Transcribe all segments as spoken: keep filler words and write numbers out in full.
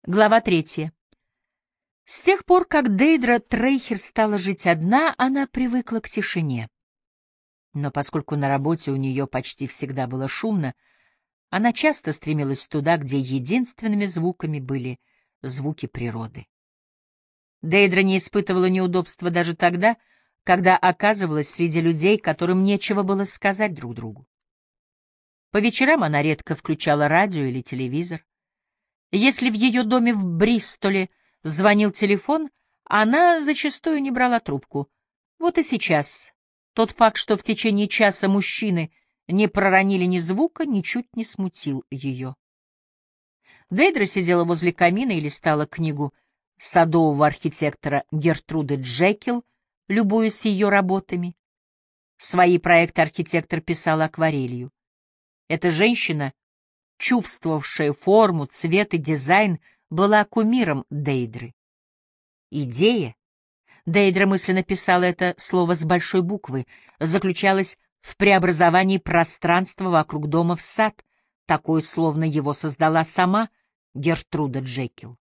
Глава третья. С тех пор, как Дейдра Трейхер стала жить одна, она привыкла к тишине. Но поскольку на работе у нее почти всегда было шумно, она часто стремилась туда, где единственными звуками были звуки природы. Дейдра не испытывала неудобства даже тогда, когда оказывалась среди людей, которым нечего было сказать друг другу. По вечерам она редко включала радио или телевизор. Если в ее доме в Бристоле звонил телефон, она зачастую не брала трубку. Вот и сейчас тот факт, что в течение часа мужчины не проронили ни звука, ничуть не смутил ее. Дейдра сидела возле камина и листала книгу садового архитектора Гертруды Джекил, любуясь ее работами. Свои проекты архитектор писал акварелью. Эта женщина, чувствовавшая форму, цвет и дизайн, была кумиром Дейдры. Идея, Дейдра мысленно писала это слово с большой буквы, заключалась в преобразовании пространства вокруг дома в сад, такой, словно его создала сама Гертруда Джекил.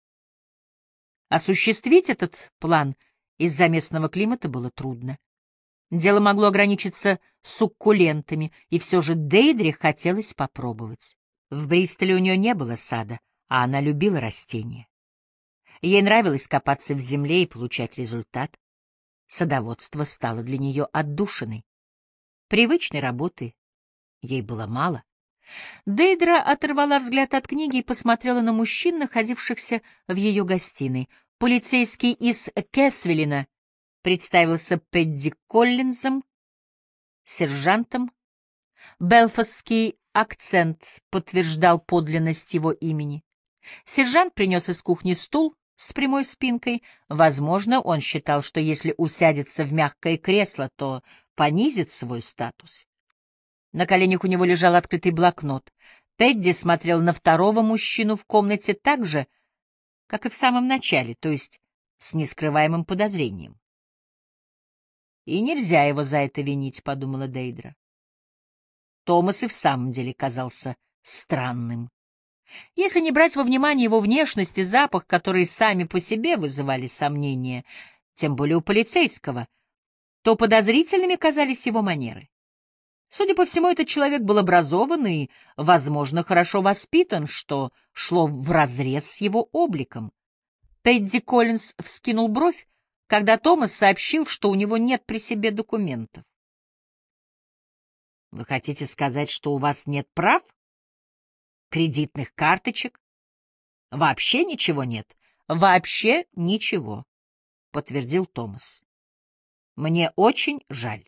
Осуществить этот план из-за местного климата было трудно. Дело могло ограничиться суккулентами, и все же Дейдре хотелось попробовать. В Бристоле у нее не было сада, а она любила растения. Ей нравилось копаться в земле и получать результат. Садоводство стало для нее отдушиной. Привычной работы ей было мало. Дейдра оторвала взгляд от книги и посмотрела на мужчин, находившихся в ее гостиной. Полицейский из Кэсвиллина представился Пэдди Коллинзом, сержантом. Белфастский акцент подтверждал подлинность его имени. Сержант принес из кухни стул с прямой спинкой. Возможно, он считал, что если усядется в мягкое кресло, то понизит свой статус. На коленях у него лежал открытый блокнот. Пэдди смотрел на второго мужчину в комнате так же, как и в самом начале, то есть с нескрываемым подозрением. «И нельзя его за это винить», — подумала Дейдра. Томас и в самом деле казался странным. Если не брать во внимание его внешность и запах, которые сами по себе вызывали сомнения, тем более у полицейского, то подозрительными казались его манеры. Судя по всему, этот человек был образован и, возможно, хорошо воспитан, что шло вразрез с его обликом. Пэдди Коллинз вскинул бровь, когда Томас сообщил, что у него нет при себе документов. «Вы хотите сказать, что у вас нет прав? Кредитных карточек? Вообще ничего нет?» «Вообще ничего», — подтвердил Томас. «Мне очень жаль».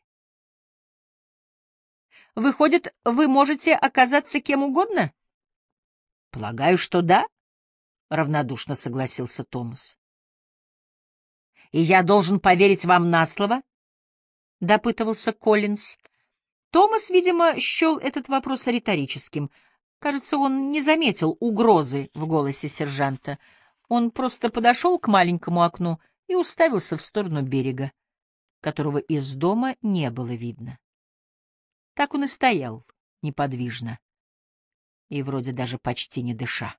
«Выходит, вы можете оказаться кем угодно?» «Полагаю, что да», — равнодушно согласился Томас. «И я должен поверить вам на слово?» — допытывался Коллинз. Томас, видимо, счел этот вопрос риторическим. Кажется, он не заметил угрозы в голосе сержанта. Он просто подошел к маленькому окну и уставился в сторону берега, которого из дома не было видно. Так он и стоял, неподвижно, и вроде даже почти не дыша.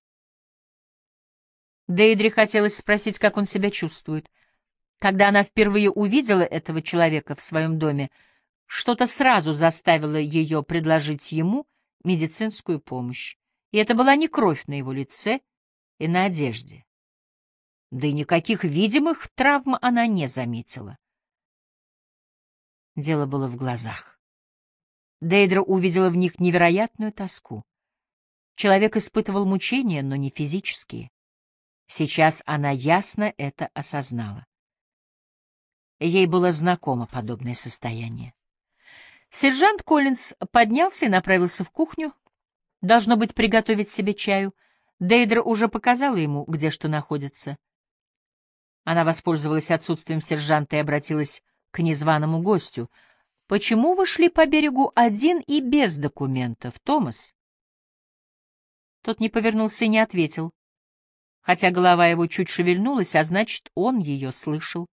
Дейдре хотелось спросить, как он себя чувствует. Когда она впервые увидела этого человека в своем доме, что-то сразу заставило ее предложить ему медицинскую помощь. И это была не кровь на его лице и на одежде. Да и никаких видимых травм она не заметила. Дело было в глазах. Дейдра увидела в них невероятную тоску. Человек испытывал мучения, но не физические. Сейчас она ясно это осознала. Ей было знакомо подобное состояние. Сержант Коллинз поднялся и направился в кухню. Должно быть, приготовить себе чаю. Дейдра уже показала ему, где что находится. Она воспользовалась отсутствием сержанта и обратилась к незваному гостю. «Почему вы шли по берегу один и без документов, Томас?» Тот не повернулся и не ответил, хотя голова его чуть шевельнулась, а значит, он ее слышал.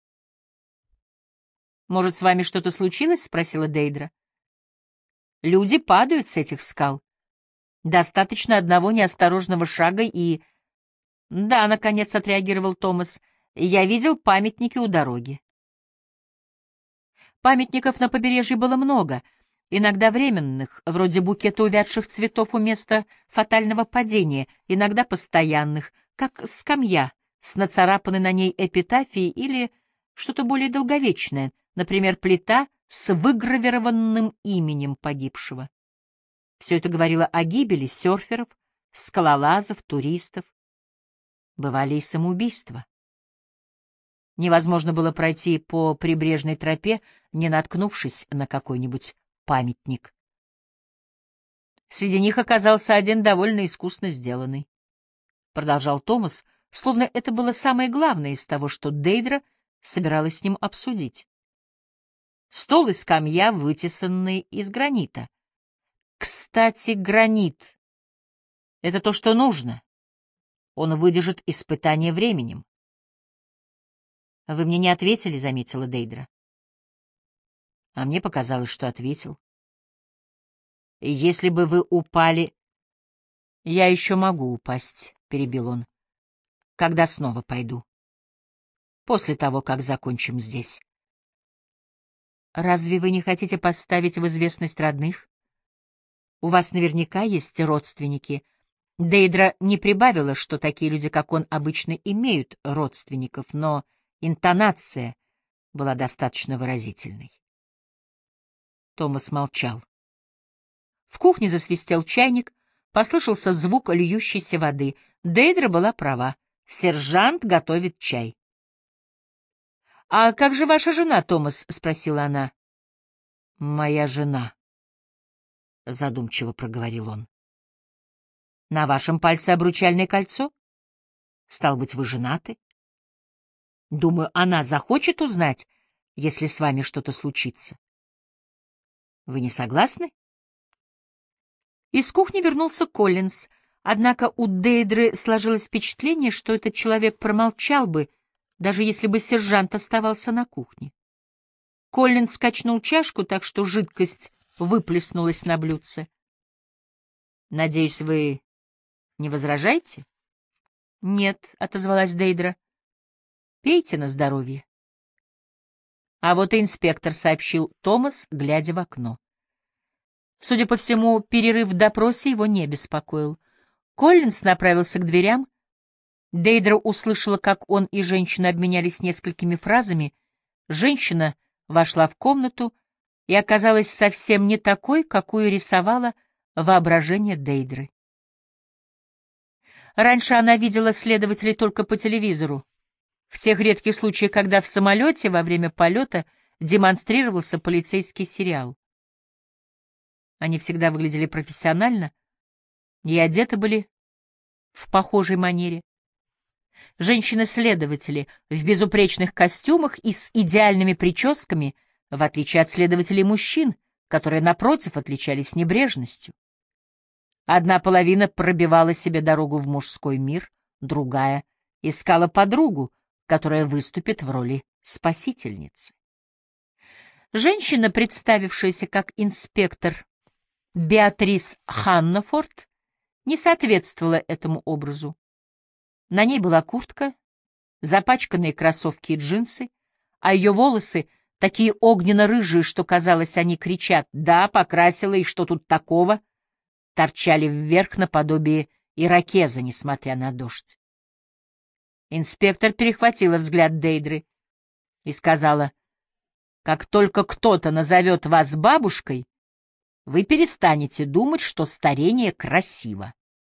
«Может, с вами что-то случилось?» — спросила Дейдра. «Люди падают с этих скал. Достаточно одного неосторожного шага, и Да, наконец отреагировал Томас. Я видел памятники у дороги. Памятников на побережье было много, иногда временных, вроде букета увядших цветов у места фатального падения, иногда постоянных, как скамья с нацарапанной на ней эпитафией или что-то более долговечное, например, плита с выгравированным именем погибшего. Все это говорило о гибели серферов, скалолазов, туристов. Бывали и самоубийства. Невозможно было пройти по прибрежной тропе, не наткнувшись на какой-нибудь памятник. Среди них оказался один довольно искусно сделанный. Продолжал Томас, словно это было самое главное из того, что Дейдра собиралась с ним обсудить. Стол и скамья, вытесанные из гранита. Кстати, гранит — это то, что нужно. Он выдержит испытание временем. — Вы мне не ответили, — заметила Дейдра. А мне показалось, что ответил. — Если бы вы упали... — Я еще могу упасть, — перебил он, — когда снова пойду. После того, как закончим здесь. — Разве вы не хотите поставить в известность родных? У вас наверняка есть родственники. Дейдра не прибавила, что такие люди, как он, обычно имеют родственников, но интонация была достаточно выразительной. Томас молчал. В кухне засвистел чайник, послышался звук льющейся воды. Дейдра была права. Сержант готовит чай. — А как же ваша жена, Томас? — спросила она. — Моя жена, — задумчиво проговорил он. — На вашем пальце обручальное кольцо? Стало быть, вы женаты? Думаю, она захочет узнать, если с вами что-то случится. Вы не согласны? Из кухни вернулся Коллинз, однако у Дейдры сложилось впечатление, что этот человек промолчал бы, даже если бы сержант оставался на кухне. Коллинз качнул чашку, так что жидкость выплеснулась на блюдце. — Надеюсь, вы не возражаете? — Нет, — отозвалась Дейдра. — Пейте на здоровье. А вот и инспектор, — сообщил Томас, глядя в окно. Судя по всему, перерыв в допросе его не беспокоил. Коллинз направился к дверям. Дейдра услышала, как он и женщина обменялись несколькими фразами. Женщина вошла в комнату и оказалась совсем не такой, какую рисовала воображение Дейдры. Раньше она видела следователей только по телевизору, в тех редких случаях, когда в самолете во время полета демонстрировался полицейский сериал. Они всегда выглядели профессионально и одеты были в похожей манере. Женщины-следователи в безупречных костюмах и с идеальными прическами, в отличие от следователей мужчин, которые, напротив, отличались небрежностью. Одна половина пробивала себе дорогу в мужской мир, другая искала подругу, которая выступит в роли спасительницы. Женщина, представившаяся как инспектор Беатрис Ханнафорд, не соответствовала этому образу. На ней была куртка, запачканные кроссовки и джинсы, а ее волосы такие огненно-рыжие, что, казалось, они кричат «Да, покрасила, и что тут такого?», торчали вверх наподобие ирокеза, несмотря на дождь. Инспектор перехватила взгляд Дейдры и сказала: «Как только кто-то назовет вас бабушкой, вы перестанете думать, что старение красиво».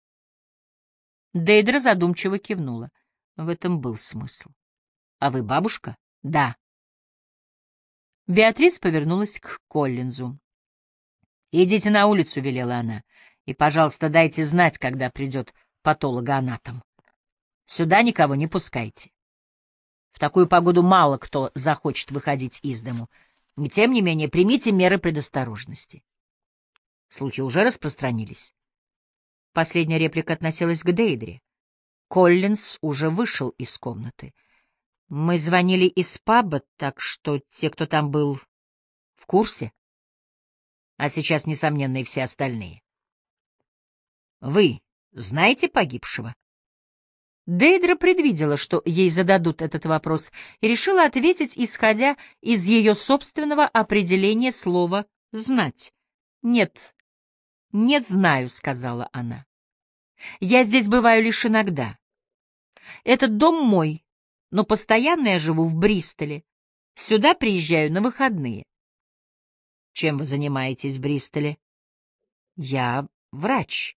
Дейдра задумчиво кивнула. В этом был смысл. — А вы бабушка? — Да. Беатрис повернулась к Коллинзу. — Идите на улицу, — велела она, — и, пожалуйста, дайте знать, когда придет патологоанатом. Сюда никого не пускайте. В такую погоду мало кто захочет выходить из дому. И, тем не менее, примите меры предосторожности. Слухи уже распространились. Последняя реплика относилась к Дейдре. Коллинз уже вышел из комнаты. Мы звонили из паба, так что те, кто там был, в курсе. А сейчас, несомненно, и все остальные. Вы знаете погибшего? Дейдра предвидела, что ей зададут этот вопрос, и решила ответить, исходя из ее собственного определения слова «знать». «Нет, не знаю», — сказала она. «Я здесь бываю лишь иногда. Этот дом мой, но постоянно я живу в Бристоле. Сюда приезжаю на выходные». «Чем вы занимаетесь в Бристоле?» «Я врач.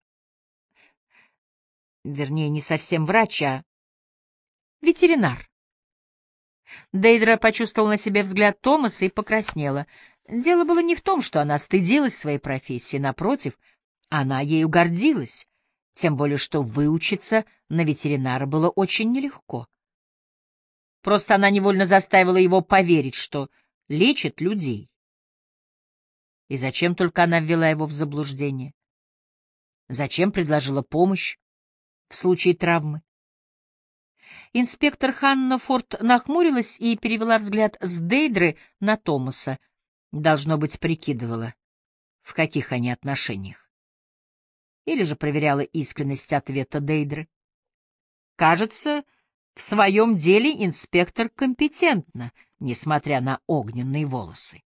Вернее, не совсем врач, а ветеринар». Дейдра почувствовала на себе взгляд Томаса и покраснела. Дело было не в том, что она стыдилась своей профессии, напротив, она ею гордилась, тем более что выучиться на ветеринара было очень нелегко. Просто она невольно заставила его поверить, что лечит людей. И зачем только она ввела его в заблуждение? Зачем предложила помощь в случае травмы? Инспектор Ханна Форд нахмурилась и перевела взгляд с Дейдры на Томаса. Должно быть, прикидывала, в каких они отношениях. Или же проверяла искренность ответа Дейдры. Кажется, в своем деле инспектор компетентна, несмотря на огненные волосы.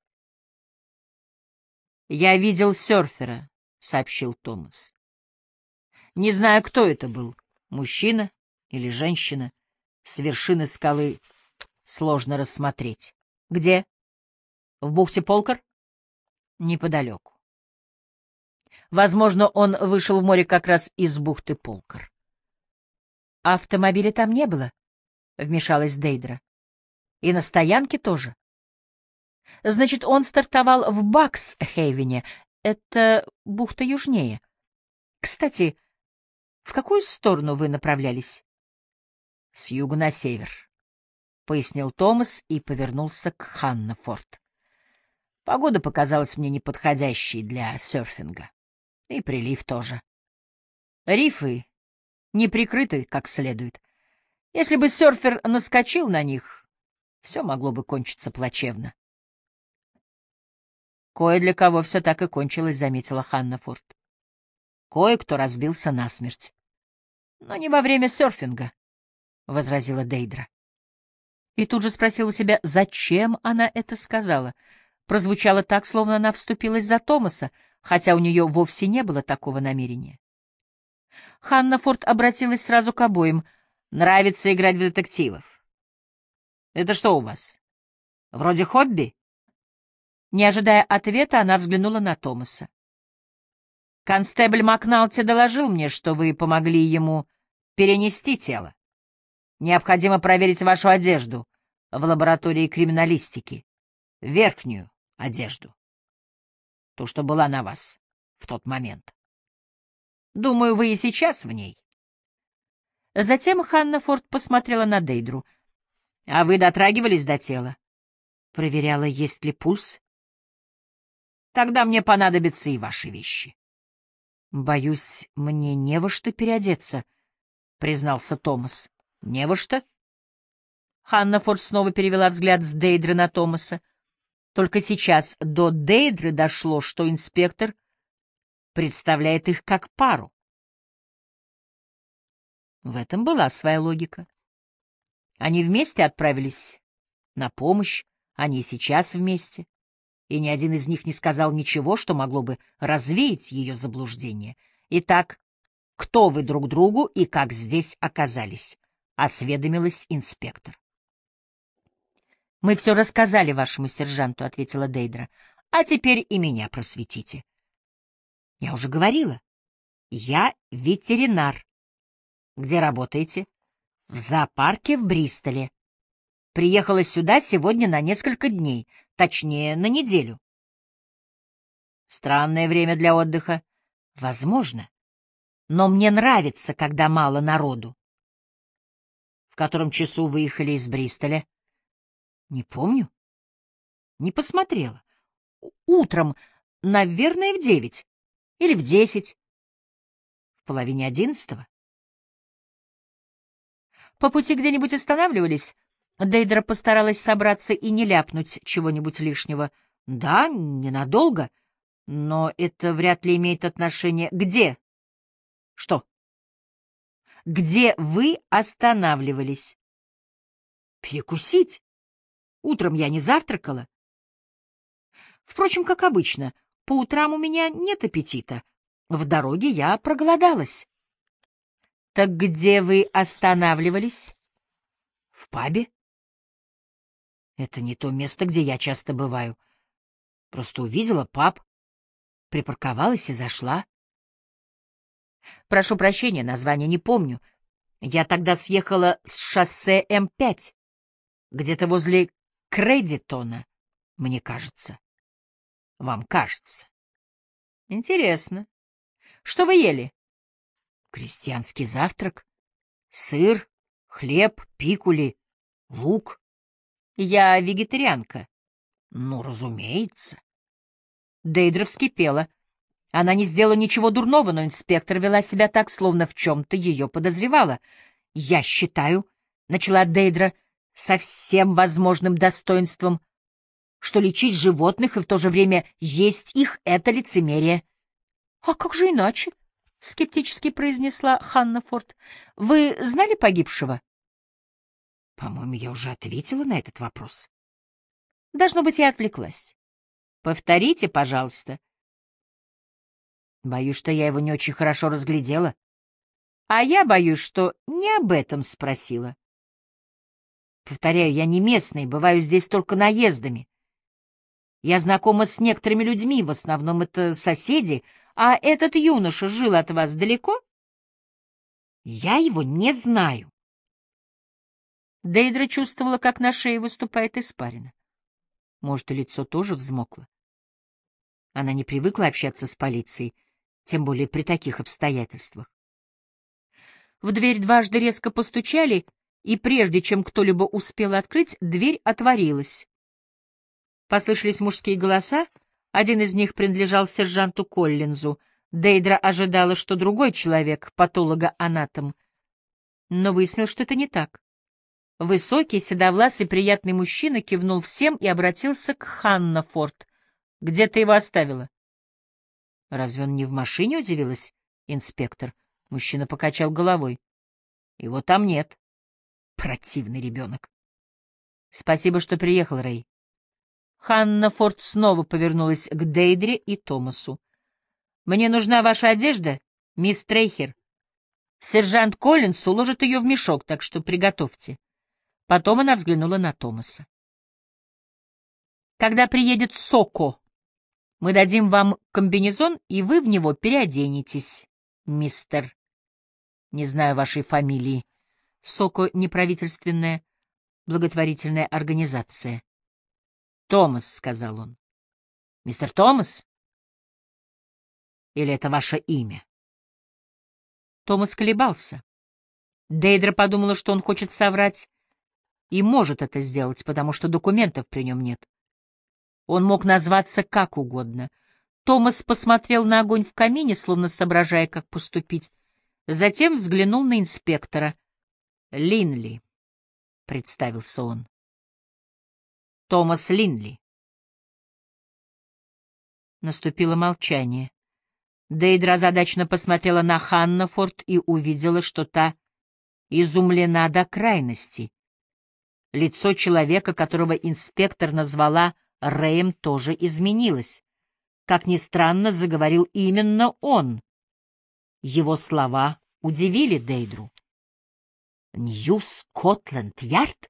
«Я видел серфера», — сообщил Томас. «Не знаю, кто это был, мужчина или женщина. С вершины скалы сложно рассмотреть. Где? В бухте Полкар? Неподалеку. Возможно, он вышел в море как раз из бухты Полкар. Автомобиля там не было, — вмешалась Дейдра. И на стоянке тоже. Значит, он стартовал в Бакс-Хейвене. Это бухта южнее. Кстати, в какую сторону вы направлялись? С юга на север, — пояснил Томас и повернулся к Ханнафорд. Погода показалась мне неподходящей для серфинга. И прилив тоже. Рифы не прикрыты как следует. Если бы серфер наскочил на них, все могло бы кончиться плачевно. Кое для кого все так и кончилось, — заметила Ханнафорд. Кое-кто разбился насмерть. Но не во время серфинга, — возразила Дейдра. И тут же спросила у себя, зачем она это сказала. Прозвучало так, словно она вступилась за Томаса, хотя у нее вовсе не было такого намерения. Ханнафорд обратилась сразу к обоим. «Нравится играть в детективов. Это что у вас? Вроде хобби?» Не ожидая ответа, она взглянула на Томаса. «Констебль Макналти доложил мне, что вы помогли ему перенести тело. Необходимо проверить вашу одежду в лаборатории криминалистики. Верхнюю одежду. Ту, что была на вас в тот момент. Думаю, вы и сейчас в ней». Затем Ханнафорд посмотрела на Дейдру. — А вы дотрагивались до тела? Проверяла, есть ли пульс? Тогда мне понадобятся и ваши вещи. — Боюсь, мне не во что переодеться, — признался Томас. — Не во что? Ханнафорд снова перевела взгляд с Дейдры на Томаса. Только сейчас до Дейдры дошло, что инспектор представляет их как пару. В этом была своя логика. Они вместе отправились на помощь, они и сейчас вместе, и ни один из них не сказал ничего, что могло бы развеять ее заблуждение. Итак, кто вы друг другу и как здесь оказались? — осведомилась инспектор. — Мы все рассказали вашему сержанту, — ответила Дейдра. — А теперь и меня просветите. — Я уже говорила. Я ветеринар. — Где работаете? — В зоопарке в Бристоле. Приехала сюда сегодня на несколько дней, точнее, на неделю. Странное время для отдыха. Возможно. Но мне нравится, когда мало народу. В котором часу выехали из Бристоля? Не помню. Не посмотрела. Утром, наверное, в девять. Или в десять. В половине одиннадцатого. По пути где-нибудь останавливались? Дейдра постаралась собраться и не ляпнуть чего-нибудь лишнего. Да, ненадолго. Но это вряд ли имеет отношение... Где? Что? Где вы останавливались? Перекусить. Утром я не завтракала. Впрочем, как обычно, по утрам у меня нет аппетита. В дороге я проголодалась. Так где вы останавливались? В пабе. Это не то место, где я часто бываю. Просто увидела паб, припарковалась и зашла. Прошу прощения, название не помню. Я тогда съехала с шоссе М пять, где-то возле Кредитона, мне кажется. Вам кажется. Интересно. Что вы ели? Крестьянский завтрак. Сыр, хлеб, пикули, лук. Я вегетарианка. Ну, разумеется. Дейдра вскипела. Она не сделала ничего дурного, но инспектор вела себя так, словно в чем-то ее подозревала. «Я считаю», — начала Дейдра со всем возможным достоинством, «что лечить животных и в то же время есть их — это лицемерие». «А как же иначе?» — скептически произнесла Ханна Форд. «Вы знали погибшего?» «По-моему, я уже ответила на этот вопрос». «Должно быть, я отвлеклась. Повторите, пожалуйста». Боюсь, что я его не очень хорошо разглядела. А я боюсь, что не об этом спросила. Повторяю, я не местный, бываю здесь только наездами. Я знакома с некоторыми людьми, в основном это соседи, а этот юноша жил от вас далеко? Я его не знаю. Дейдра чувствовала, как на шее выступает испарина. Может, и лицо тоже взмокло. Она не привыкла общаться с полицией, тем более при таких обстоятельствах. В дверь дважды резко постучали, и прежде чем кто-либо успел открыть, дверь отворилась. Послышались мужские голоса, один из них принадлежал сержанту Коллинзу. Дейдра ожидала, что другой человек, патологоанатом, но выяснил, что это не так. Высокий, седовласый, приятный мужчина кивнул всем и обратился к Ханна Форд. «Где ты его оставила?» «Разве он не в машине?» — удивилась инспектор. Мужчина покачал головой. «Его там нет. Противный ребенок». «Спасибо, что приехал, Рэй». Ханна Форд снова повернулась к Дейдре и Томасу. «Мне нужна ваша одежда, мисс Трейхер. Сержант Коллинс уложит ее в мешок, так что приготовьте». Потом она взглянула на Томаса. «Когда приедет Соко, мы дадим вам комбинезон, и вы в него переоденетесь, мистер. Не знаю вашей фамилии. Соко — неправительственная благотворительная организация». «Томас», — сказал он. «Мистер Томас? Или это ваше имя?» Томас колебался. Дейдра подумала, что он хочет соврать, и может это сделать, потому что документов при нем нет. Он мог назваться как угодно. Томас посмотрел на огонь в камине, словно соображая, как поступить. Затем взглянул на инспектора. «Линли», — представился он. «Томас Линли». Наступило молчание. Дейдра озадаченно посмотрела на Ханнафорд и увидела, что та изумлена до крайности. Лицо человека, которого инспектор назвала Рэем, тоже изменилось. Как ни странно, заговорил именно он. Его слова удивили Дейдру. «Нью Скотланд-Ярд?»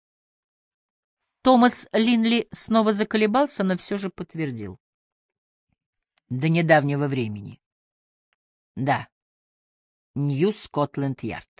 Томас Линли снова заколебался, но все же подтвердил. «До недавнего времени. Да, Нью Скотланд-Ярд».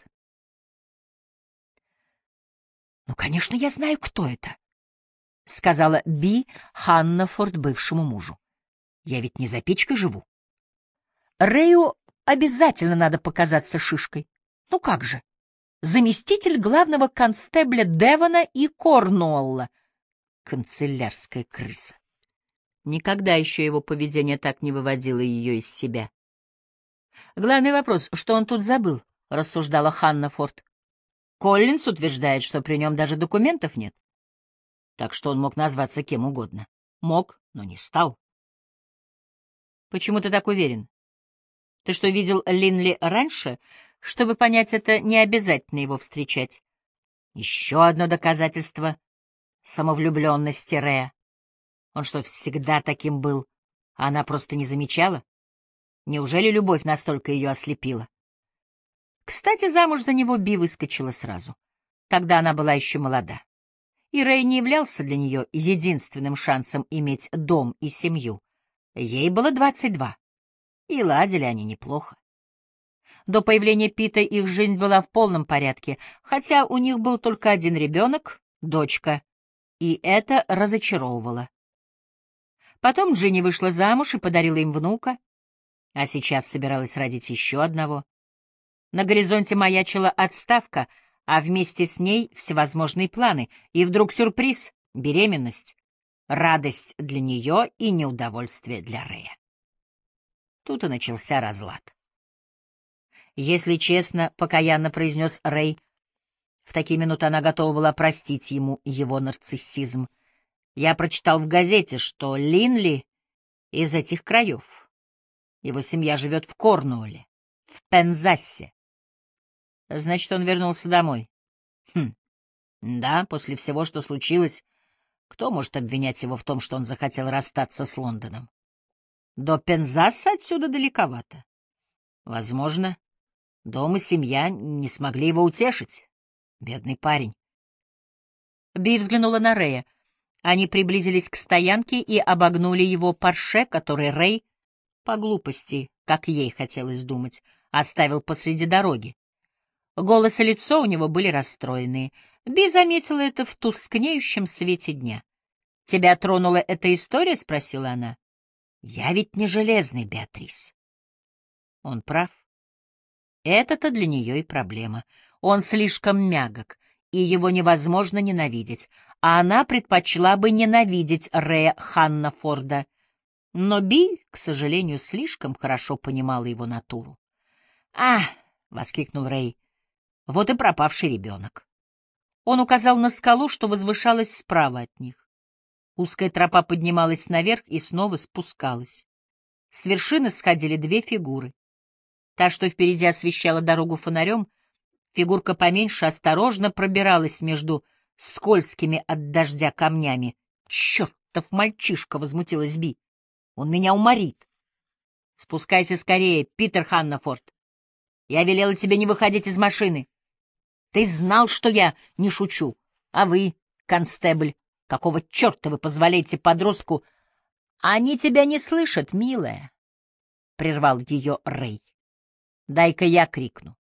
«Ну, конечно, я знаю, кто это», — сказала Би Ханнафорд бывшему мужу. «Я ведь не за печкой живу. Рэю обязательно надо показаться шишкой. Ну как же? Заместитель главного констебля Девона и Корнуолла. Канцелярская крыса». Никогда еще его поведение так не выводило ее из себя. «Главный вопрос, что он тут забыл?» — рассуждала Ханна Форд. «Коллинс утверждает, что при нем даже документов нет. Так что он мог назваться кем угодно. Мог, но не стал». «Почему ты так уверен? Ты что, видел Линли раньше?» Чтобы понять это, не обязательно его встречать. Еще одно доказательство самовлюбленности Рэя. Он что, всегда таким был, а она просто не замечала? Неужели любовь настолько ее ослепила? Кстати, замуж за него Би выскочила сразу. Тогда она была еще молода. И Рэй не являлся для нее единственным шансом иметь дом и семью. Ей было двадцать два, и ладили они неплохо. До появления Пита их жизнь была в полном порядке, хотя у них был только один ребенок, дочка, и это разочаровывало. Потом Джинни вышла замуж и подарила им внука, а сейчас собиралась родить еще одного. На горизонте маячила отставка, а вместе с ней всевозможные планы, и вдруг сюрприз — беременность, радость для нее и неудовольствие для Рэя. Тут и начался разлад. Если честно, покаянно произнес Рэй, в такие минуты она готова была простить ему его нарциссизм. Я прочитал в газете, что Линли из этих краев. Его семья живет в Корнуолле, в Пензассе. Значит, он вернулся домой. Хм, да, после всего, что случилось, кто может обвинять его в том, что он захотел расстаться с Лондоном? До Пензасса отсюда далековато. Возможно, дом и семья не смогли его утешить. Бедный парень. Би взглянула на Рэя. Они приблизились к стоянке и обогнули его Порше, который Рэй, по глупости, как ей хотелось думать, оставил посреди дороги. Голос и лицо у него были расстроенные. Би заметила это в тускнеющем свете дня. — Тебя тронула эта история? — спросила она. — Я ведь не железный, Беатрис. Он прав. Это-то для нее и проблема. Он слишком мягок, и его невозможно ненавидеть, а она предпочла бы ненавидеть Рэя Ханнафорда. Но Би, к сожалению, слишком хорошо понимала его натуру. «А!» — воскликнул Рэй. «Вот и пропавший ребенок». Он указал на скалу, что возвышалась справа от них. Узкая тропа поднималась наверх и снова спускалась. С вершины сходили две фигуры. Та, что впереди освещала дорогу фонарем, фигурка поменьше осторожно пробиралась между скользкими от дождя камнями. «Чертов мальчишка!» — возмутилась Би. «Он меня уморит!» «Спускайся скорее, Питер Ханнафорд! Я велела тебе не выходить из машины. Ты знал, что я не шучу. А вы, констебль, какого черта вы позволяете подростку...» «Они тебя не слышат, милая!» — прервал ее Рэй. «Дай-ка я крикну».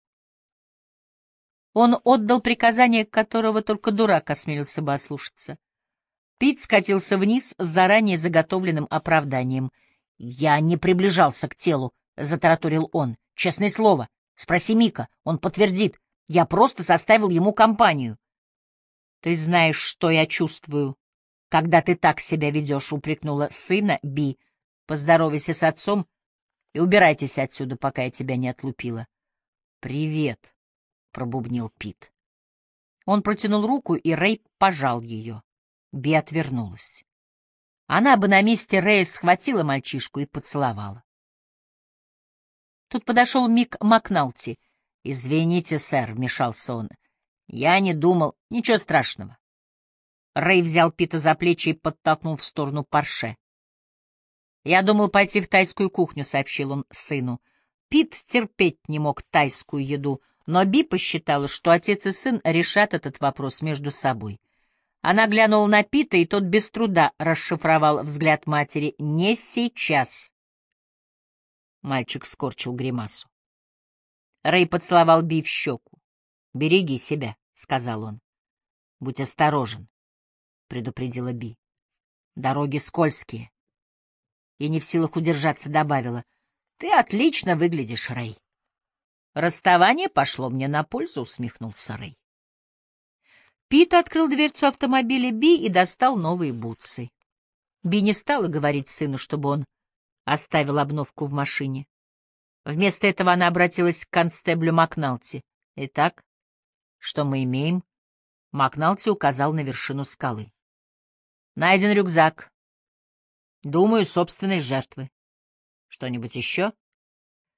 Он отдал приказание, которого только дурак осмелился бы ослушаться. Пит скатился вниз с заранее заготовленным оправданием. «Я не приближался к телу», — затараторил он. «Честное слово. Спроси Мика, он подтвердит. Я просто составил ему компанию». «Ты знаешь, что я чувствую, когда ты так себя ведешь», — упрекнула сына Би. «Поздоровайся с отцом и убирайтесь отсюда, пока я тебя не отлупила». «Привет», — пробубнил Пит. Он протянул руку, и Рэй пожал ее. Би отвернулась. Она бы на месте Рэя схватила мальчишку и поцеловала. Тут подошел Мик Макналти. «Извините, сэр», — вмешался он. «Я не думал. Ничего страшного». Рэй взял Пита за плечи и подтолкнул в сторону Порше. «Я думал пойти в тайскую кухню», — сообщил он сыну. Пит терпеть не мог тайскую еду, но Би посчитала, что отец и сын решат этот вопрос между собой. Она глянула на Пита, и тот без труда расшифровал взгляд матери. «Не сейчас». Мальчик скорчил гримасу. Рэй поцеловал Би в щеку. «Береги себя», — сказал он. «Будь осторожен», — предупредила Би. «Дороги скользкие». И не в силах удержаться добавила. «Ты отлично выглядишь, Рэй». «Расставание пошло мне на пользу», — усмехнулся Рэй. Пит открыл дверцу автомобиля Би и достал новые бутсы. Би не стала говорить сыну, чтобы он оставил обновку в машине. Вместо этого она обратилась к констеблю Макналти. «Итак, что мы имеем?» Макналти указал на вершину скалы. «Найден рюкзак. Думаю, собственной жертвы. Что-нибудь еще?»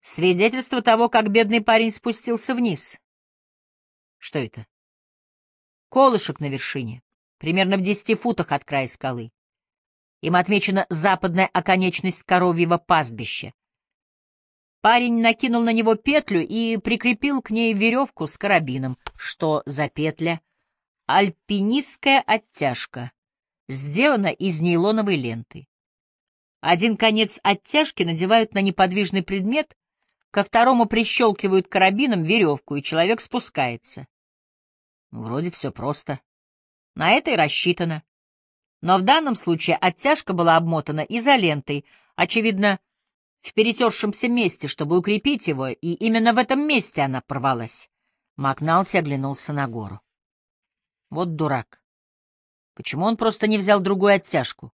Свидетельство того, как бедный парень спустился вниз. Что это? Колышек на вершине, примерно в десяти футах от края скалы. Им отмечена западная оконечность коровьего пастбища. Парень накинул на него петлю и прикрепил к ней веревку с карабином. Что за петля? Альпинистская оттяжка, сделана из нейлоновой ленты. Один конец оттяжки надевают на неподвижный предмет, ко второму прищелкивают карабином веревку, и человек спускается. Вроде все просто. На это и рассчитано. Но в данном случае оттяжка была обмотана изолентой, очевидно, в перетершемся месте, чтобы укрепить его, и именно в этом месте она порвалась. Макналти оглянулся на гору. Вот дурак. Почему он просто не взял другую оттяжку?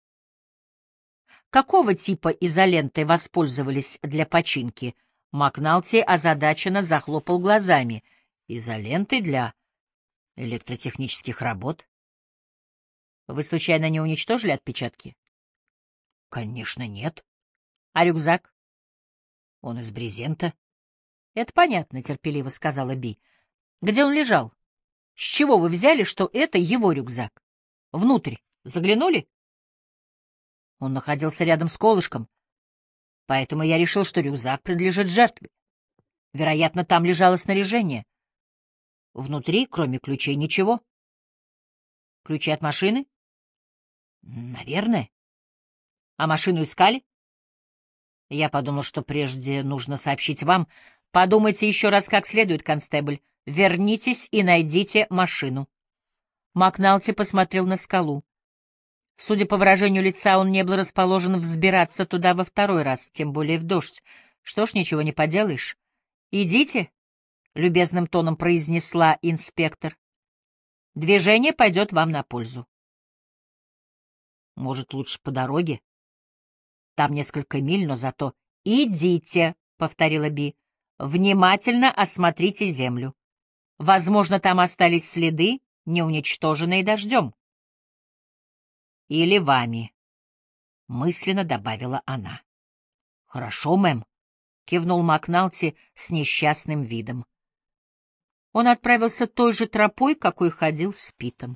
Какого типа изолентой воспользовались для починки? Макналти озадаченно захлопал глазами. Изолентой для электротехнических работ? Вы случайно не уничтожили отпечатки? Конечно, нет. А рюкзак? Он из брезента. Это понятно, терпеливо сказала Би. Где он лежал? С чего вы взяли, что это его рюкзак? Внутрь заглянули? Он находился рядом с колышком, поэтому я решил, что рюкзак принадлежит жертве. Вероятно, там лежало снаряжение. Внутри, кроме ключей, ничего. Ключи от машины? Наверное. А машину искали? Я подумал, что прежде нужно сообщить вам. Подумайте еще раз как следует, констебль. Вернитесь и найдите машину. Макналти посмотрел на скалу. Судя по выражению лица, он не был расположен взбираться туда во второй раз, тем более в дождь. Что ж, ничего не поделаешь. Идите, — любезным тоном произнесла инспектор. Движение пойдет вам на пользу. Может, лучше по дороге? Там несколько миль, но зато... Идите, — повторила Би. Внимательно осмотрите землю. Возможно, там остались следы, не уничтоженные дождем. Или вами, — мысленно добавила она. — Хорошо, мэм, — кивнул Макналти с несчастным видом. Он отправился той же тропой, какой ходил с Питом.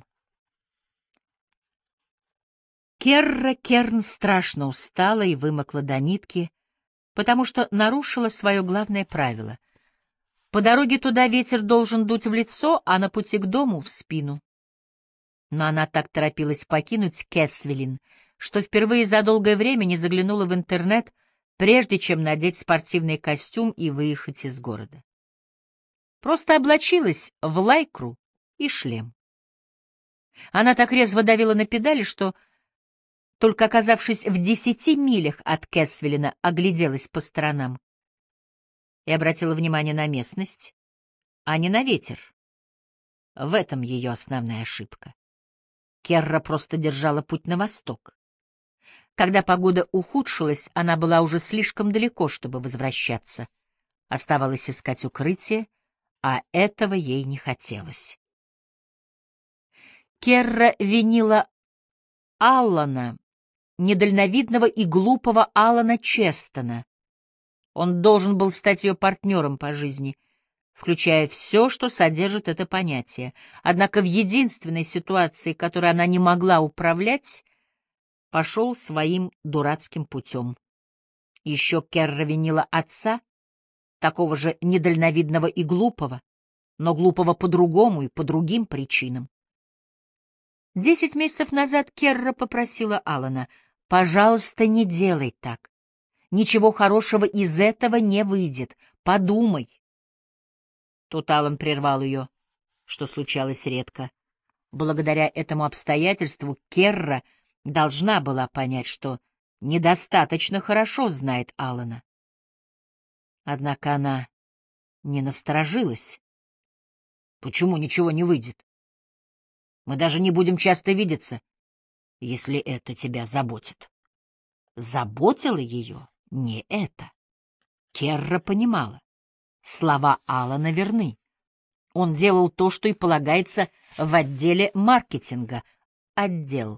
Керра Керн страшно устала и вымокла до нитки, потому что нарушила свое главное правило. По дороге туда ветер должен дуть в лицо, а на пути к дому — в спину. Но она так торопилась покинуть Кэсвиллин, что впервые за долгое время не заглянула в интернет, прежде чем надеть спортивный костюм и выехать из города. Просто облачилась в лайкру и шлем. Она так резво давила на педали, что, только оказавшись в десяти милях от Кэсвиллина, огляделась по сторонам и обратила внимание на местность, а не на ветер. В этом ее основная ошибка. Керра просто держала путь на восток. Когда погода ухудшилась, она была уже слишком далеко, чтобы возвращаться. Оставалось искать укрытие, а этого ей не хотелось. Керра винила Аллана, недальновидного и глупого Алана Честона. Он должен был стать ее партнером по жизни, включая все, что содержит это понятие. Однако в единственной ситуации, которой она не могла управлять, пошел своим дурацким путем. Еще Керра винила отца, такого же недальновидного и глупого, но глупого по-другому и по другим причинам. Десять месяцев назад Керра попросила Алана: «Пожалуйста, не делай так. Ничего хорошего из этого не выйдет. Подумай». Тут Алан прервал ее, что случалось редко. Благодаря этому обстоятельству Керра должна была понять, что недостаточно хорошо знает Алана. Однако она не насторожилась. «Почему ничего не выйдет? Мы даже не будем часто видеться, если это тебя заботит». Заботило ее не это. Керра понимала. Слова Алана верны. Он делал то, что и полагается в отделе маркетинга. Отдел.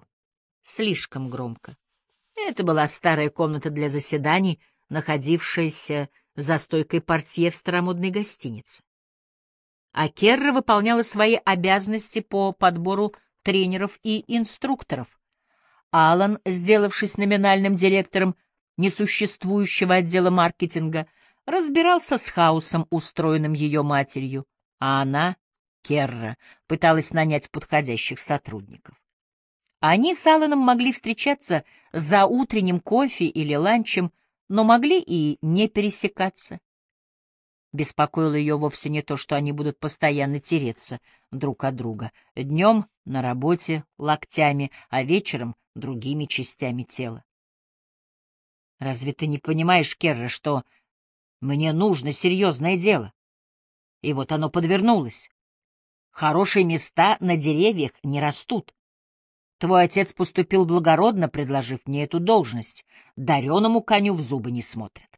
Слишком громко. Это была старая комната для заседаний, находившаяся за стойкой портье в старомодной гостинице. А Керра выполняла свои обязанности по подбору тренеров и инструкторов. Алан, сделавшись номинальным директором несуществующего отдела маркетинга, разбирался с хаосом, устроенным ее матерью, а она, Керра, пыталась нанять подходящих сотрудников. Они с Аланом могли встречаться за утренним кофе или ланчем, но могли и не пересекаться. Беспокоило ее вовсе не то, что они будут постоянно тереться друг от друга, днем на работе локтями, а вечером другими частями тела. «Разве ты не понимаешь, Керра, что мне нужно серьезное дело? И вот оно подвернулось. Хорошие места на деревьях не растут. Твой отец поступил благородно, предложив мне эту должность. Дареному коню в зубы не смотрят».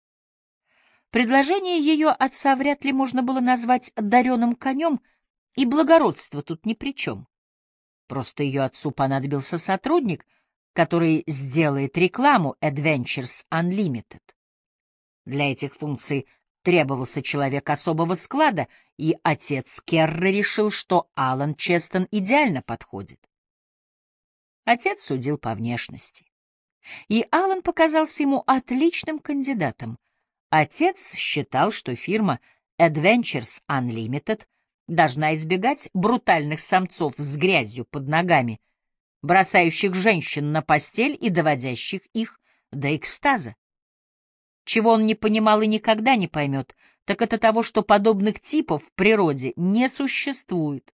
Предложение ее отца вряд ли можно было назвать дареным конем, и благородство тут ни при чем. Просто ее отцу понадобился сотрудник, который сделает рекламу Adventures Unlimited. Для этих функций требовался человек особого склада, и отец Керры решил, что Алан Честон идеально подходит. Отец судил по внешности, и Алан показался ему отличным кандидатом. Отец считал, что фирма Adventures Unlimited должна избегать брутальных самцов с грязью под ногами, бросающих женщин на постель и доводящих их до экстаза. Чего он не понимал и никогда не поймет, так это того, что подобных типов в природе не существует.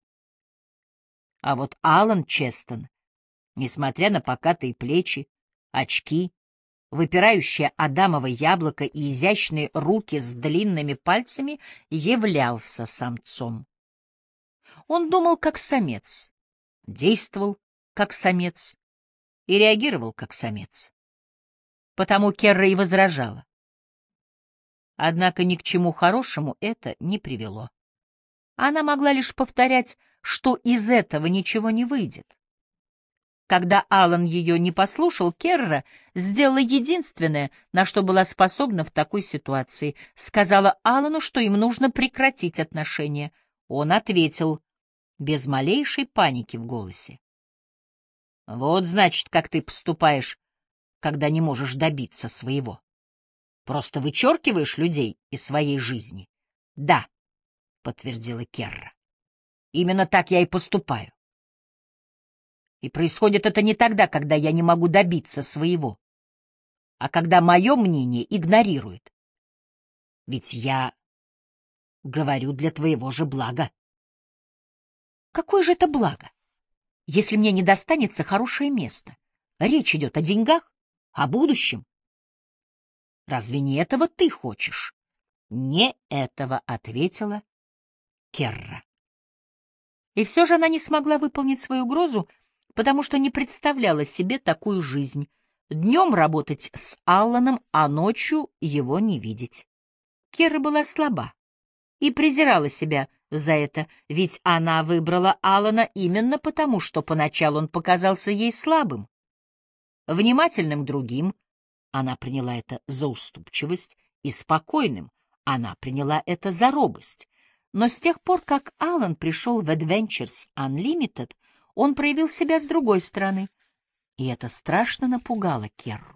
А вот Алан Честон, несмотря на покатые плечи, очки, выпирающее адамово яблоко и изящные руки с длинными пальцами, являлся самцом. Он думал как самец, действовал как самец и реагировал как самец. Потому Керра и возражала. Однако ни к чему хорошему это не привело. Она могла лишь повторять, что из этого ничего не выйдет. Когда Алан ее не послушал, Керра сделала единственное, на что была способна в такой ситуации. Сказала Алану, что им нужно прекратить отношения. Он ответил, без малейшей паники в голосе. «Вот, значит, как ты поступаешь, когда не можешь добиться своего. Просто вычеркиваешь людей из своей жизни». «Да», — подтвердила Керра, — «именно так я и поступаю. И происходит это не тогда, когда я не могу добиться своего, а когда мое мнение игнорирует. Ведь я говорю для твоего же блага». «Какое же это благо, если мне не достанется хорошее место? Речь идет о деньгах, о будущем. Разве не этого ты хочешь?» «Не этого», — ответила Керра. И все же она не смогла выполнить свою угрозу, потому что не представляла себе такую жизнь. Днем работать с Алланом, а ночью его не видеть. Керра была слаба и презирала себя за это, ведь она выбрала Аллана именно потому, что поначалу он показался ей слабым. Внимательным к другим она приняла это за уступчивость, и спокойным она приняла это за робость. Но с тех пор, как Алан пришел в Adventures Unlimited, он проявил себя с другой стороны, и это страшно напугало Керру.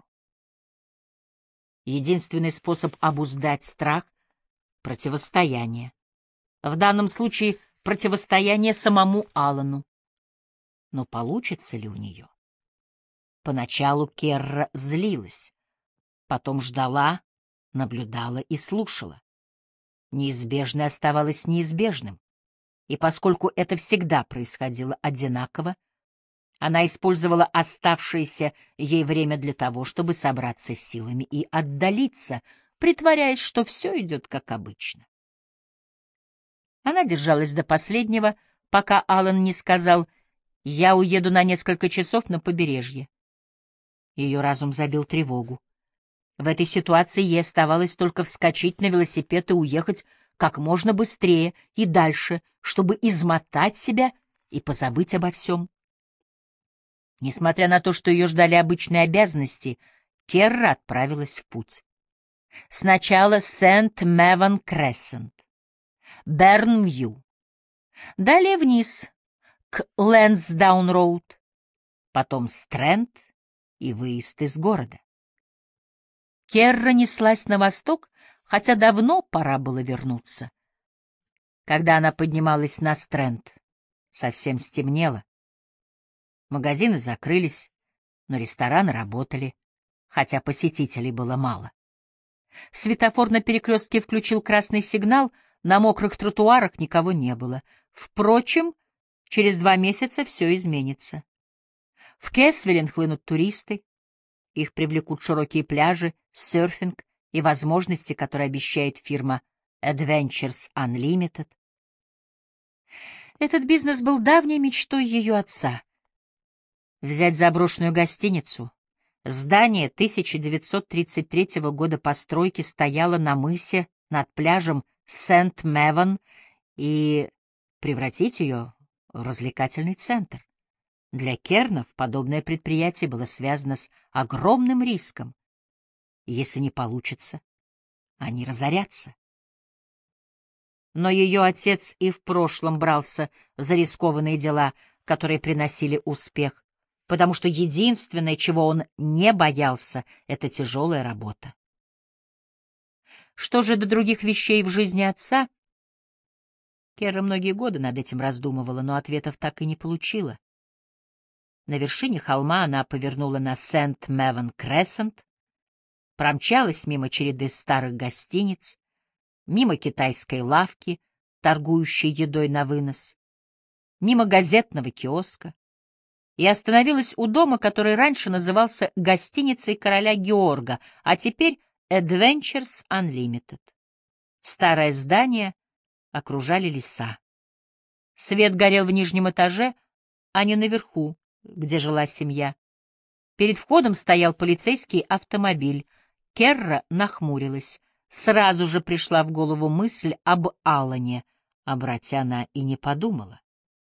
Единственный способ обуздать страх — противостояние. В данном случае противостояние самому Алану. Но получится ли у нее? Поначалу Керра злилась, потом ждала, наблюдала и слушала. Неизбежное оставалось неизбежным, и поскольку это всегда происходило одинаково, она использовала оставшееся ей время для того, чтобы собраться с силами и отдалиться, притворяясь, что все идет как обычно. Она держалась до последнего, пока Алан не сказал: «Я уеду на несколько часов на побережье». Ее разум забил тревогу. В этой ситуации ей оставалось только вскочить на велосипед и уехать как можно быстрее и дальше, чтобы измотать себя и позабыть обо всем. Несмотря на то, что ее ждали обычные обязанности, Керра отправилась в путь. Сначала Сент-Меван-Крессент, Берн-Вью, далее вниз к Лэнсдаун-Роуд, потом Стрэнд и выезд из города. Керра неслась на восток, хотя давно пора было вернуться. Когда она поднималась на Стрэнд, совсем стемнело. Магазины закрылись, но рестораны работали, хотя посетителей было мало. Светофор на перекрестке включил красный сигнал, на мокрых тротуарах никого не было. Впрочем, через два месяца все изменится. В Кэсвиллен хлынут туристы, их привлекут широкие пляжи, серфинг и возможности, которые обещает фирма Adventures Unlimited. Этот бизнес был давней мечтой ее отца. Взять заброшенную гостиницу. Здание тысяча девятьсот тридцать третьего года постройки стояло на мысе над пляжем Сент-Меван и превратить ее в развлекательный центр. Для Кернов подобное предприятие было связано с огромным риском. Если не получится, они разорятся. Но ее отец и в прошлом брался за рискованные дела, которые приносили успех, потому что единственное, чего он не боялся, — это тяжелая работа. Что же до других вещей в жизни отца? Керра многие годы над этим раздумывала, но ответов так и не получила. На вершине холма она повернула на Сент-Меван-Крессент, промчалась мимо череды старых гостиниц, мимо китайской лавки, торгующей едой на вынос, мимо газетного киоска, и остановилась у дома, который раньше назывался гостиницей короля Георга, а теперь Adventures Unlimited. Старое здание окружали леса. Свет горел в нижнем этаже, а не наверху, где жила семья. Перед входом стоял полицейский автомобиль. Керра нахмурилась. Сразу же пришла в голову мысль об Аллане, о брате она и не подумала.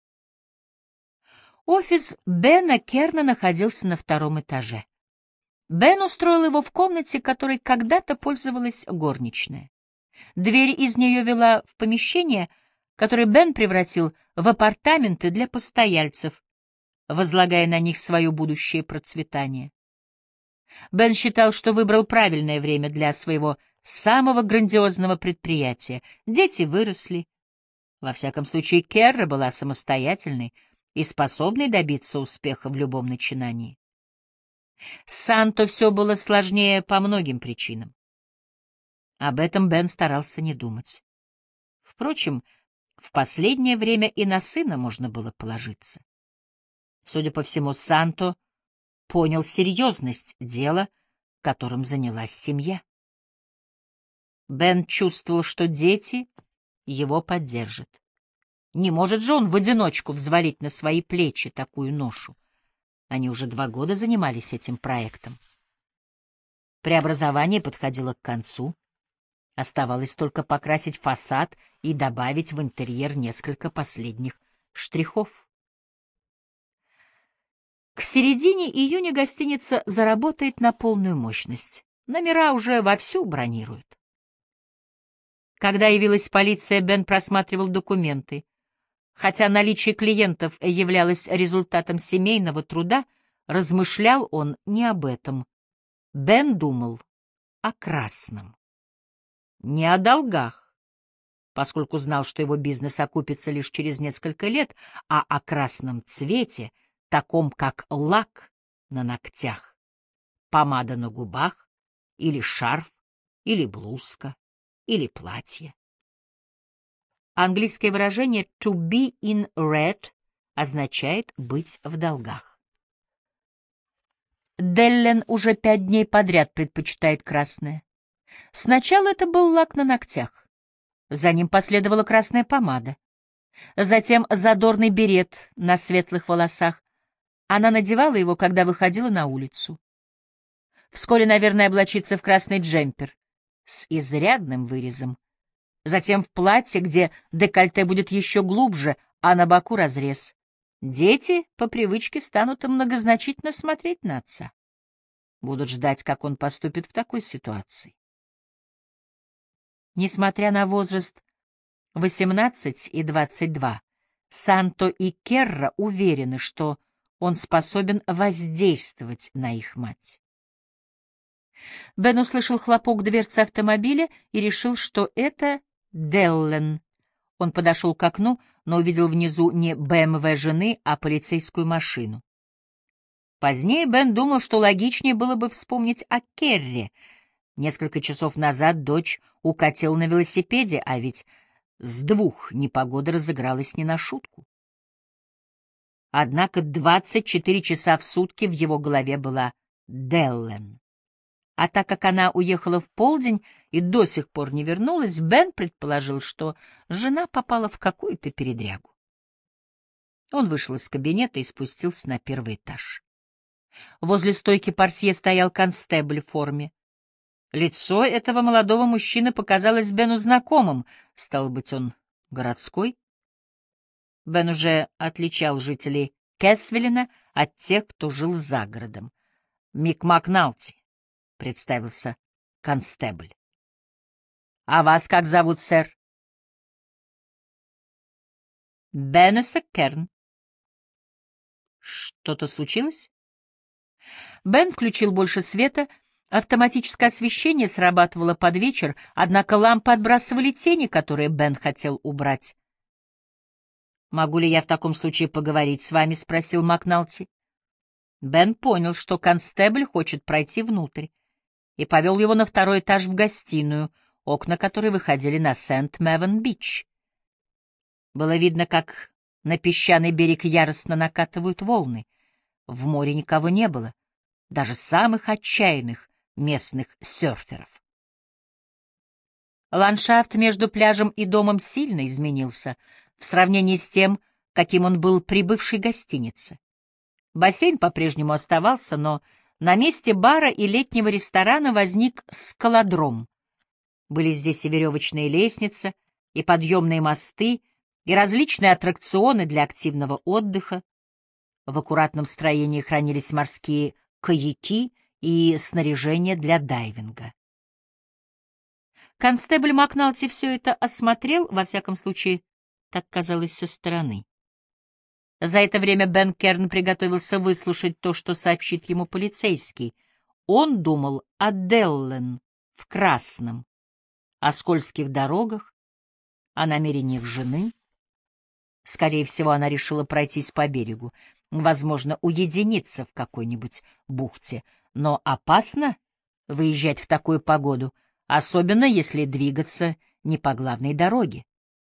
Офис Бена Керна находился на втором этаже. Бен устроил его в комнате, которой когда-то пользовалась горничная. Дверь из нее вела в помещение, которое Бен превратил в апартаменты для постояльцев, возлагая на них свое будущее процветание. Бен считал, что выбрал правильное время для своего самого грандиозного предприятия. Дети выросли. Во всяком случае, Керра была самостоятельной и способной добиться успеха в любом начинании. С Санто все было сложнее по многим причинам. Об этом Бен старался не думать. Впрочем, в последнее время и на сына можно было положиться. Судя по всему, Санто понял серьезность дела, которым занялась семья. Бен чувствовал, что дети его поддержат. Не может же он в одиночку взвалить на свои плечи такую ношу. Они уже два года занимались этим проектом. Преобразование подходило к концу. Оставалось только покрасить фасад и добавить в интерьер несколько последних штрихов. К середине июня гостиница заработает на полную мощность. Номера уже вовсю бронируют. Когда явилась полиция, Бен просматривал документы. Хотя наличие клиентов являлось результатом семейного труда, размышлял он не об этом. Бен думал о красном. Не о долгах, поскольку знал, что его бизнес окупится лишь через несколько лет, а о красном цвете, таком как лак на ногтях, помада на губах, или шарф, или блузка, или платье. Английское выражение «to be in red» означает «быть в долгах». Деллен уже пять дней подряд предпочитает красное. Сначала это был лак на ногтях, за ним последовала красная помада, затем задорный берет на светлых волосах. Она надевала его, когда выходила на улицу. Вскоре, наверное, облачится в красный джемпер с изрядным вырезом, затем в платье, где декольте будет еще глубже, а на боку разрез. Дети по привычке станут многозначительно смотреть на отца. Будут ждать, как он поступит в такой ситуации. Несмотря на возраст восемнадцать и двадцать два, Санто и Керра уверены, что он способен воздействовать на их мать. Бен услышал хлопок дверцы автомобиля и решил, что это Деллен. Он подошел к окну, но увидел внизу не бэ эм вэ жены, а полицейскую машину. Позднее Бен думал, что логичнее было бы вспомнить о Керре. Несколько часов назад дочь укатила на велосипеде, а ведь с двух непогода разыгралась не на шутку. Однако двадцать четыре часа в сутки в его голове была Деллен. А так как она уехала в полдень и до сих пор не вернулась, Бен предположил, что жена попала в какую-то передрягу. Он вышел из кабинета и спустился на первый этаж. Возле стойки портье стоял констебль в форме. Лицо этого молодого мужчины показалось Бену знакомым, стало быть, он городской. Бен уже отличал жителей Кэсвиллена от тех, кто жил за городом. «Мик Макналти», — представился констебль. «А вас как зовут, сэр?» «Беннеса Керн». «Что-то случилось?» Бен включил больше света. Автоматическое освещение срабатывало под вечер, однако лампы отбрасывали тени, которые Бен хотел убрать. «Могу ли я в таком случае поговорить с вами?» — спросил Макналти. Бен понял, что констебль хочет пройти внутрь, и повел его на второй этаж в гостиную, окна которой выходили на Сент-Мэвен-Бич. Было видно, как на песчаный берег яростно накатывают волны. В море никого не было, даже самых отчаянных местных серферов. Ландшафт между пляжем и домом сильно изменился в сравнении с тем, каким он был при бывшей гостинице. Бассейн по-прежнему оставался, но на месте бара и летнего ресторана возник скалодром. Были здесь и веревочные лестницы, и подъемные мосты, и различные аттракционы для активного отдыха. В аккуратном строении хранились морские каяки и снаряжение для дайвинга. Констебль Макналти все это осмотрел, во всяком случае, так казалось со стороны. За это время Бен Керн приготовился выслушать то, что сообщит ему полицейский. Он думал о Деллен в красном, о скользких дорогах, о намерениях жены. Скорее всего, она решила пройтись по берегу, возможно, уединиться в какой-нибудь бухте, но опасно выезжать в такую погоду, особенно если двигаться не по главной дороге.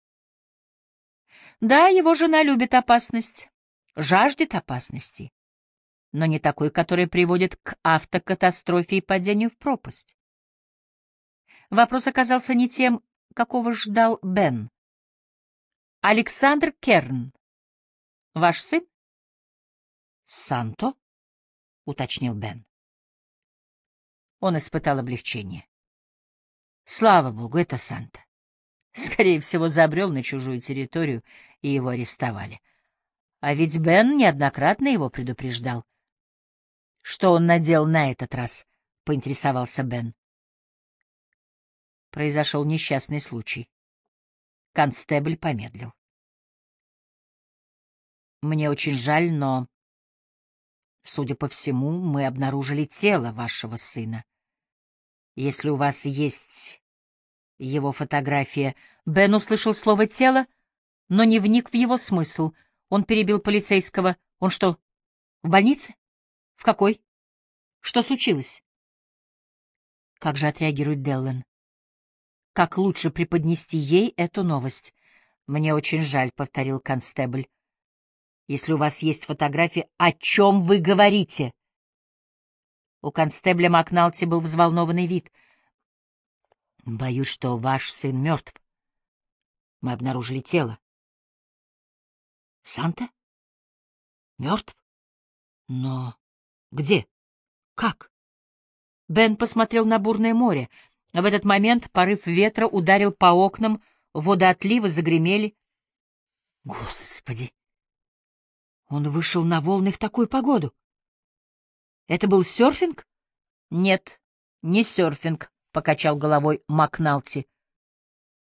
Да, его жена любит опасность, жаждет опасности, но не такой, которая приводит к автокатастрофе и падению в пропасть. Вопрос оказался не тем, какого ждал Бен. «Александр Керн, ваш сын?» «Санто?» — уточнил Бен. Он испытал облегчение. Слава богу, это Санта. Скорее всего, забрел на чужую территорию, и его арестовали. А ведь Бен неоднократно его предупреждал. Что он наделал на этот раз, поинтересовался Бен. Произошел несчастный случай. Констебль помедлил. Мне очень жаль, но, судя по всему, мы обнаружили тело вашего сына. Если у вас есть его фотография... Бен услышал слово «тело», но не вник в его смысл. Он перебил полицейского. Он что, в больнице? В какой? Что случилось? Как же отреагирует Деллен? Как лучше преподнести ей эту новость? Мне очень жаль, — повторил констебль. Если у вас есть фотография, о чем вы говорите? У констебля Макналти был взволнованный вид. Боюсь, что ваш сын мертв. Мы обнаружили тело. Санта? Мертв? Но где? Как? Бен посмотрел на бурное море. В этот момент порыв ветра ударил по окнам, водоотливы загремели. Господи! Он вышел на волны в такую погоду. Это был серфинг? Нет, не серфинг, — покачал головой Макналти.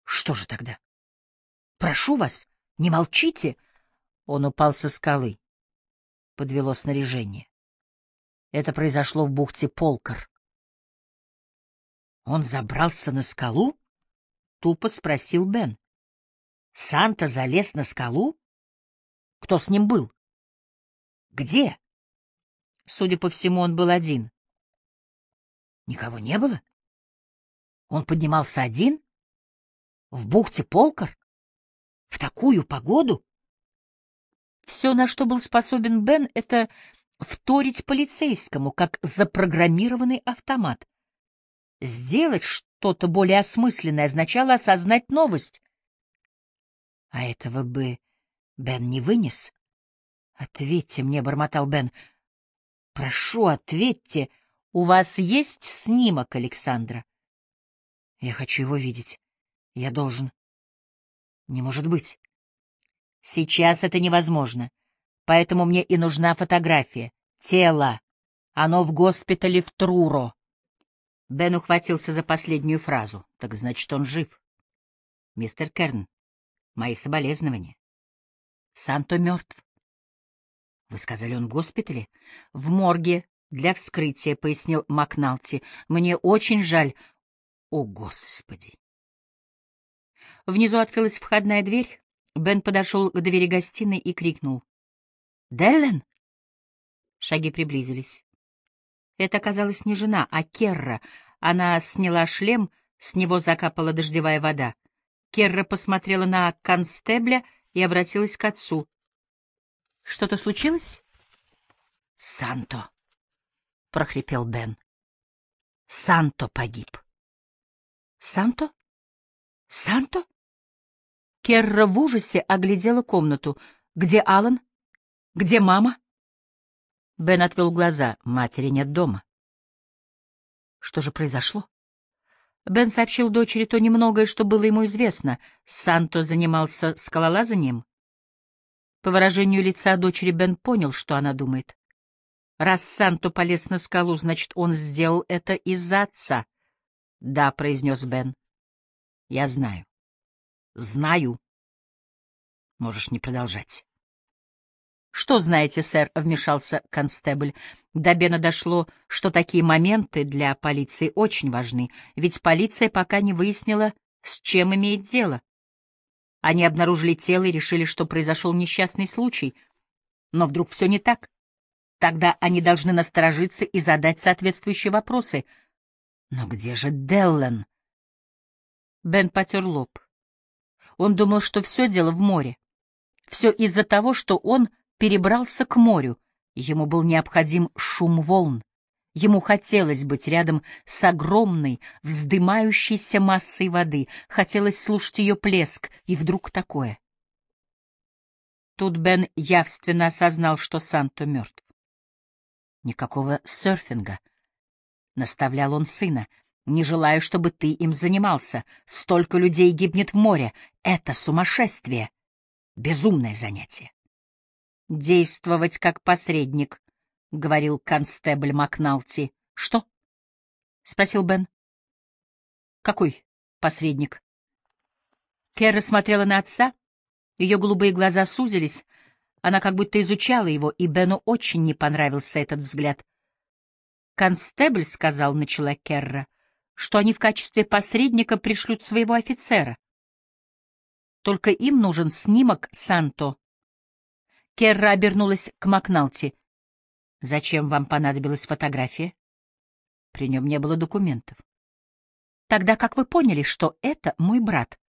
Что же тогда? Прошу вас, не молчите. Он упал со скалы. Подвело снаряжение. Это произошло в бухте Полкар. Он забрался на скалу? Тупо спросил Бен. Санта залез на скалу? Кто с ним был? Где? Судя по всему, он был один. Никого не было? Он поднимался один? В бухте Полкар? В такую погоду? Все, на что был способен Бен, — это вторить полицейскому, как запрограммированный автомат. Сделать что-то более осмысленное означало осознать новость. А этого бы Бен не вынес. «Ответьте мне», — бормотал Бен. «Прошу, ответьте. У вас есть снимок Александра? Я хочу его видеть. Я должен. Не может быть. Сейчас это невозможно. Поэтому мне и нужна фотография. Тело. Оно в госпитале в Труро». Бен ухватился за последнюю фразу. Так значит, он жив. Мистер Керн, мои соболезнования. Санто мертв. Вы сказали, он в госпитале? В морге для вскрытия, — пояснил Макналти. Мне очень жаль. О, Господи! Внизу открылась входная дверь. Бен подошел к двери гостиной и крикнул. «Деллен!» Шаги приблизились. Это оказалась не жена, а Керра. Она сняла шлем, с него закапала дождевая вода. Керра посмотрела на констебля и обратилась к отцу. — Что-то случилось? — Санто, — прохрипел Бен. — Санто погиб. — Санто? Санто? Керра в ужасе оглядела комнату. — Где Алан? Где мама? Бен отвел глаза. Матери нет дома. Что же произошло? Бен сообщил дочери то немногое, что было ему известно. Санто занимался скалолазанием. По выражению лица дочери Бен понял, что она думает. Раз Санто полез на скалу, значит, он сделал это из-за отца. — Да, — произнес Бен. — Я знаю. — Знаю. Можешь не продолжать. — Что знаете, сэр? — вмешался констебль. До Бена дошло, что такие моменты для полиции очень важны, ведь полиция пока не выяснила, с чем имеет дело. Они обнаружили тело и решили, что произошел несчастный случай. Но вдруг все не так. Тогда они должны насторожиться и задать соответствующие вопросы. Но где же Деллен? Бен потер лоб. Он думал, что все дело в море. Все из-за того, что он перебрался к морю. Ему был необходим шум волн. Ему хотелось быть рядом с огромной, вздымающейся массой воды. Хотелось слушать ее плеск. И вдруг такое. Тут Бен явственно осознал, что Санто мертв. Никакого серфинга. Наставлял он сына. Не желаю, чтобы ты им занимался. Столько людей гибнет в море. Это сумасшествие. Безумное занятие. Действовать как посредник, — говорил констебль Макналти. — Что? — спросил Бен. — Какой посредник? Керра смотрела на отца. Ее голубые глаза сузились. Она как будто изучала его, и Бену очень не понравился этот взгляд. «Констебль сказал, — начала Керра, — что они в качестве посредника пришлют своего офицера. Только им нужен снимок Санто». Керра обернулась к Макналти. «Зачем вам понадобилась фотография?» «При нем не было документов». «Тогда как вы поняли, что это мой брат?»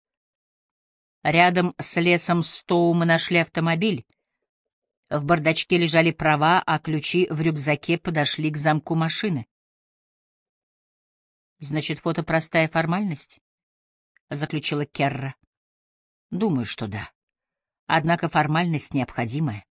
«Рядом с лесом Стоу мы нашли автомобиль. В бардачке лежали права, а ключи в рюкзаке подошли к замку машины». «Значит, фото — простая формальность?» — заключила Керра. «Думаю, что да. Однако формальность необходимая.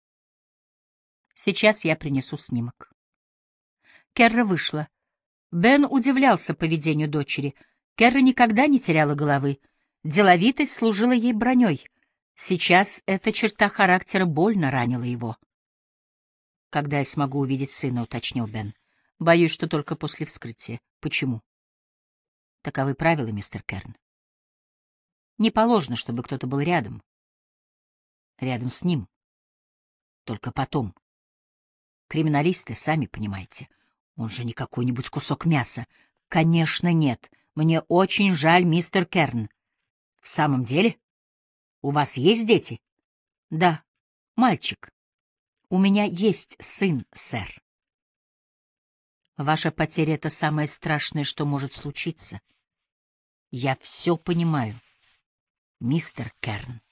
Сейчас я принесу снимок». Керра вышла. Бен удивлялся поведению дочери. Керра никогда не теряла головы. Деловитость служила ей броней. Сейчас эта черта характера больно ранила его. «Когда я смогу увидеть сына?» — уточнил Бен. «Боюсь, что только после вскрытия». «Почему?» «Таковы правила, мистер Керн». Не положено, чтобы кто-то был рядом. Рядом с ним. Только потом. Криминалисты, сами понимаете. Он же не какой-нибудь кусок мяса. Конечно, нет. Мне очень жаль, мистер Керн. В самом деле? У вас есть дети? Да, мальчик. У меня есть сын, сэр. Ваша потеря — это самое страшное, что может случиться. Я все понимаю, мистер Керн.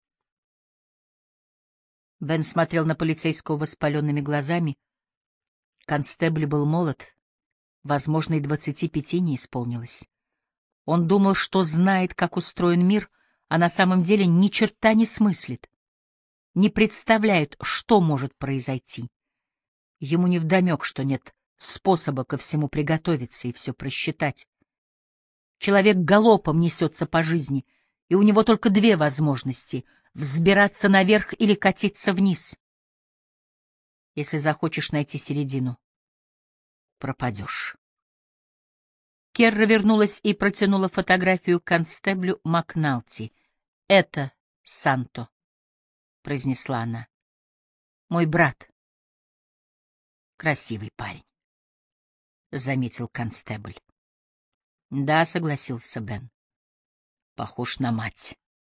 Бен смотрел на полицейского воспаленными глазами. Констебль был молод, возможно, и двадцати пяти не исполнилось. Он думал, что знает, как устроен мир, а на самом деле ни черта не смыслит, не представляет, что может произойти. Ему невдомек, что нет способа ко всему приготовиться и все просчитать. Человек галопом несется по жизни, и у него только две возможности — взбираться наверх или катиться вниз. Если захочешь найти середину, пропадешь. Керра вернулась и протянула фотографию констеблю Макналти. — Это Санто, — произнесла она. — Мой брат. — Красивый парень, — заметил констебль. — Да, — согласился Бен. — Похож на мать.